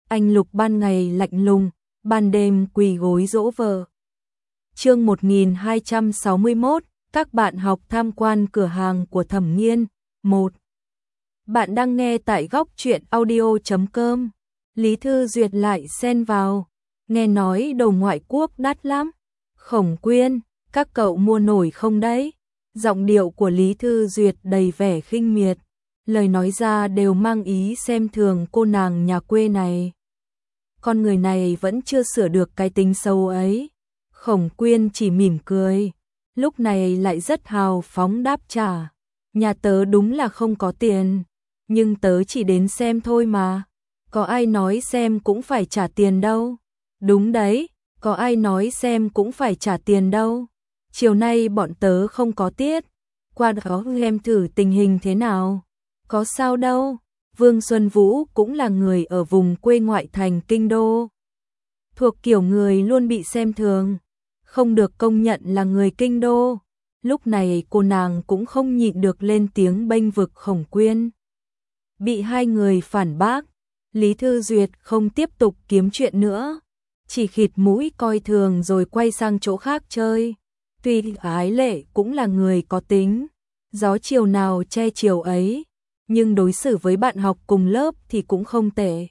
anh Lục ban ngày lạnh lùng, ban đêm quỳ gối dỗ vợ. Chương 1261, các bạn học tham quan cửa hàng của Thẩm Nghiên. 1. Bạn đang nghe tại góc truyện audio.com. Lý Thư Duyệt lại xen vào, nghe nói đồ ngoại quốc đắt lắm. Khổng Quyên, các cậu mua nổi không đấy? Giọng điệu của Lý Thư Duyệt đầy vẻ khinh miệt, lời nói ra đều mang ý xem thường cô nàng nhà quê này. Con người này vẫn chưa sửa được cái tính xấu ấy. Khổng Quyên chỉ mỉm cười, lúc này lại rất hào phóng đáp trả. Nhà tớ đúng là không có tiền, nhưng tớ chỉ đến xem thôi mà. Có ai nói xem cũng phải trả tiền đâu. Đúng đấy, có ai nói xem cũng phải trả tiền đâu. Chiều nay bọn tớ không có tiết, qua đó em thử tình hình thế nào. Có sao đâu, Vương Xuân Vũ cũng là người ở vùng quê ngoại thành kinh đô. Thuộc kiểu người luôn bị xem thường, không được công nhận là người kinh đô. Lúc này cô nàng cũng không nhịn được lên tiếng bênh vực Khổng Quyên. Bị hai người phản bác, Lý Thư Duyệt không tiếp tục kiếm chuyện nữa, chỉ khịt mũi coi thường rồi quay sang chỗ khác chơi. Tuy Ái Lệ cũng là người có tính, gió chiều nào che chiều ấy, nhưng đối xử với bạn học cùng lớp thì cũng không tệ.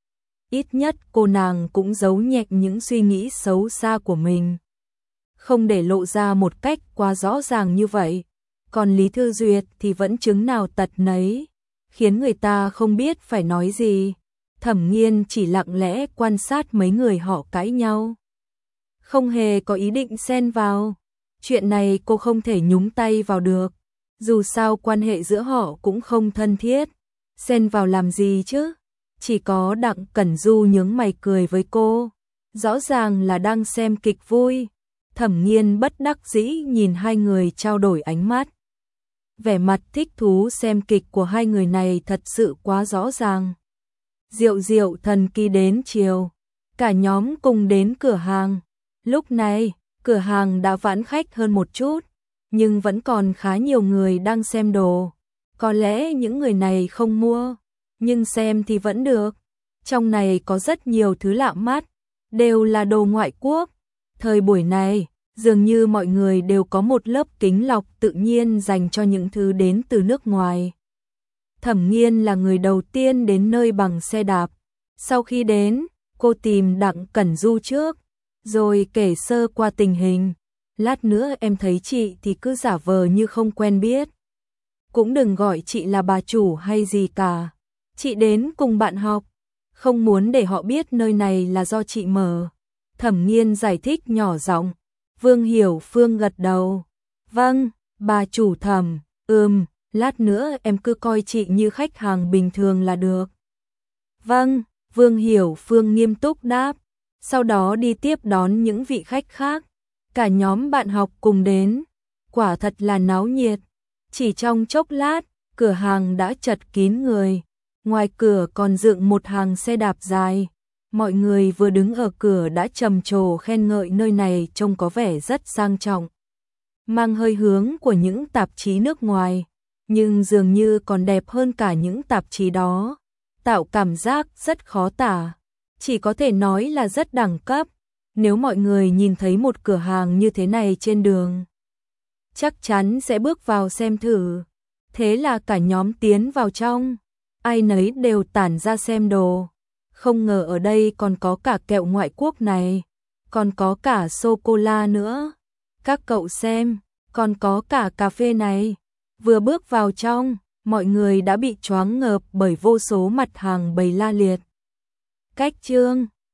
Ít nhất cô nàng cũng giấu nhẹm những suy nghĩ xấu xa của mình, không để lộ ra một cách quá rõ ràng như vậy. Còn Lý Thư Duyệt thì vẫn chứng nào tật nấy, khiến người ta không biết phải nói gì. Thẩm Nghiên chỉ lặng lẽ quan sát mấy người họ cãi nhau, không hề có ý định xen vào. Chuyện này cô không thể nhúng tay vào được, dù sao quan hệ giữa họ cũng không thân thiết. Xen vào làm gì chứ? Chỉ có Đặng Cẩn Du nhướng mày cười với cô, rõ ràng là đang xem kịch vui. Thẩm Nghiên bất đắc dĩ nhìn hai người trao đổi ánh mắt. Vẻ mặt thích thú xem kịch của hai người này thật sự quá rõ ràng. Diệu diệu thần kỳ đến chiều, cả nhóm cùng đến cửa hàng. Lúc này, cửa hàng đã vãn khách hơn một chút, nhưng vẫn còn khá nhiều người đang xem đồ. Có lẽ những người này không mua, nhưng xem thì vẫn được. Trong này có rất nhiều thứ lạ mắt, đều là đồ ngoại quốc. Thời buổi này, dường như mọi người đều có một lớp kính lọc tự nhiên dành cho những thứ đến từ nước ngoài. Thẩm Nghiên là người đầu tiên đến nơi bằng xe đạp. Sau khi đến, cô tìm Đặng Cẩn Du trước, rồi kể sơ qua tình hình. Lát nữa em thấy chị thì cứ giả vờ như không quen biết. Cũng đừng gọi chị là bà chủ hay gì cả. Chị đến cùng bạn học, không muốn để họ biết nơi này là do chị mở. Thẩm Nghiên giải thích nhỏ giọng. Vương Hiểu Phương gật đầu. Vâng, bà chủ Thẩm, lát nữa em cứ coi chị như khách hàng bình thường là được. Vâng, Vương Hiểu Phương nghiêm túc đáp, sau đó đi tiếp đón những vị khách khác. Cả nhóm bạn học cùng đến, quả thật là náo nhiệt. Chỉ trong chốc lát, cửa hàng đã chật kín người. Ngoài cửa còn dựng một hàng xe đạp dài. Mọi người vừa đứng ở cửa đã trầm trồ khen ngợi nơi này trông có vẻ rất sang trọng, mang hơi hướng của những tạp chí nước ngoài, nhưng dường như còn đẹp hơn cả những tạp chí đó, tạo cảm giác rất khó tả, chỉ có thể nói là rất đẳng cấp. Nếu mọi người nhìn thấy một cửa hàng như thế này trên đường, chắc chắn sẽ bước vào xem thử. Thế là cả nhóm tiến vào trong, ai nấy đều tản ra xem đồ. Không ngờ ở đây còn có cả kẹo ngoại quốc này, còn có cả sô-cô-la nữa. Các cậu xem, còn có cả cà phê này. Vừa bước vào trong, mọi người đã bị choáng ngợp bởi vô số mặt hàng bày la liệt. Cách trương,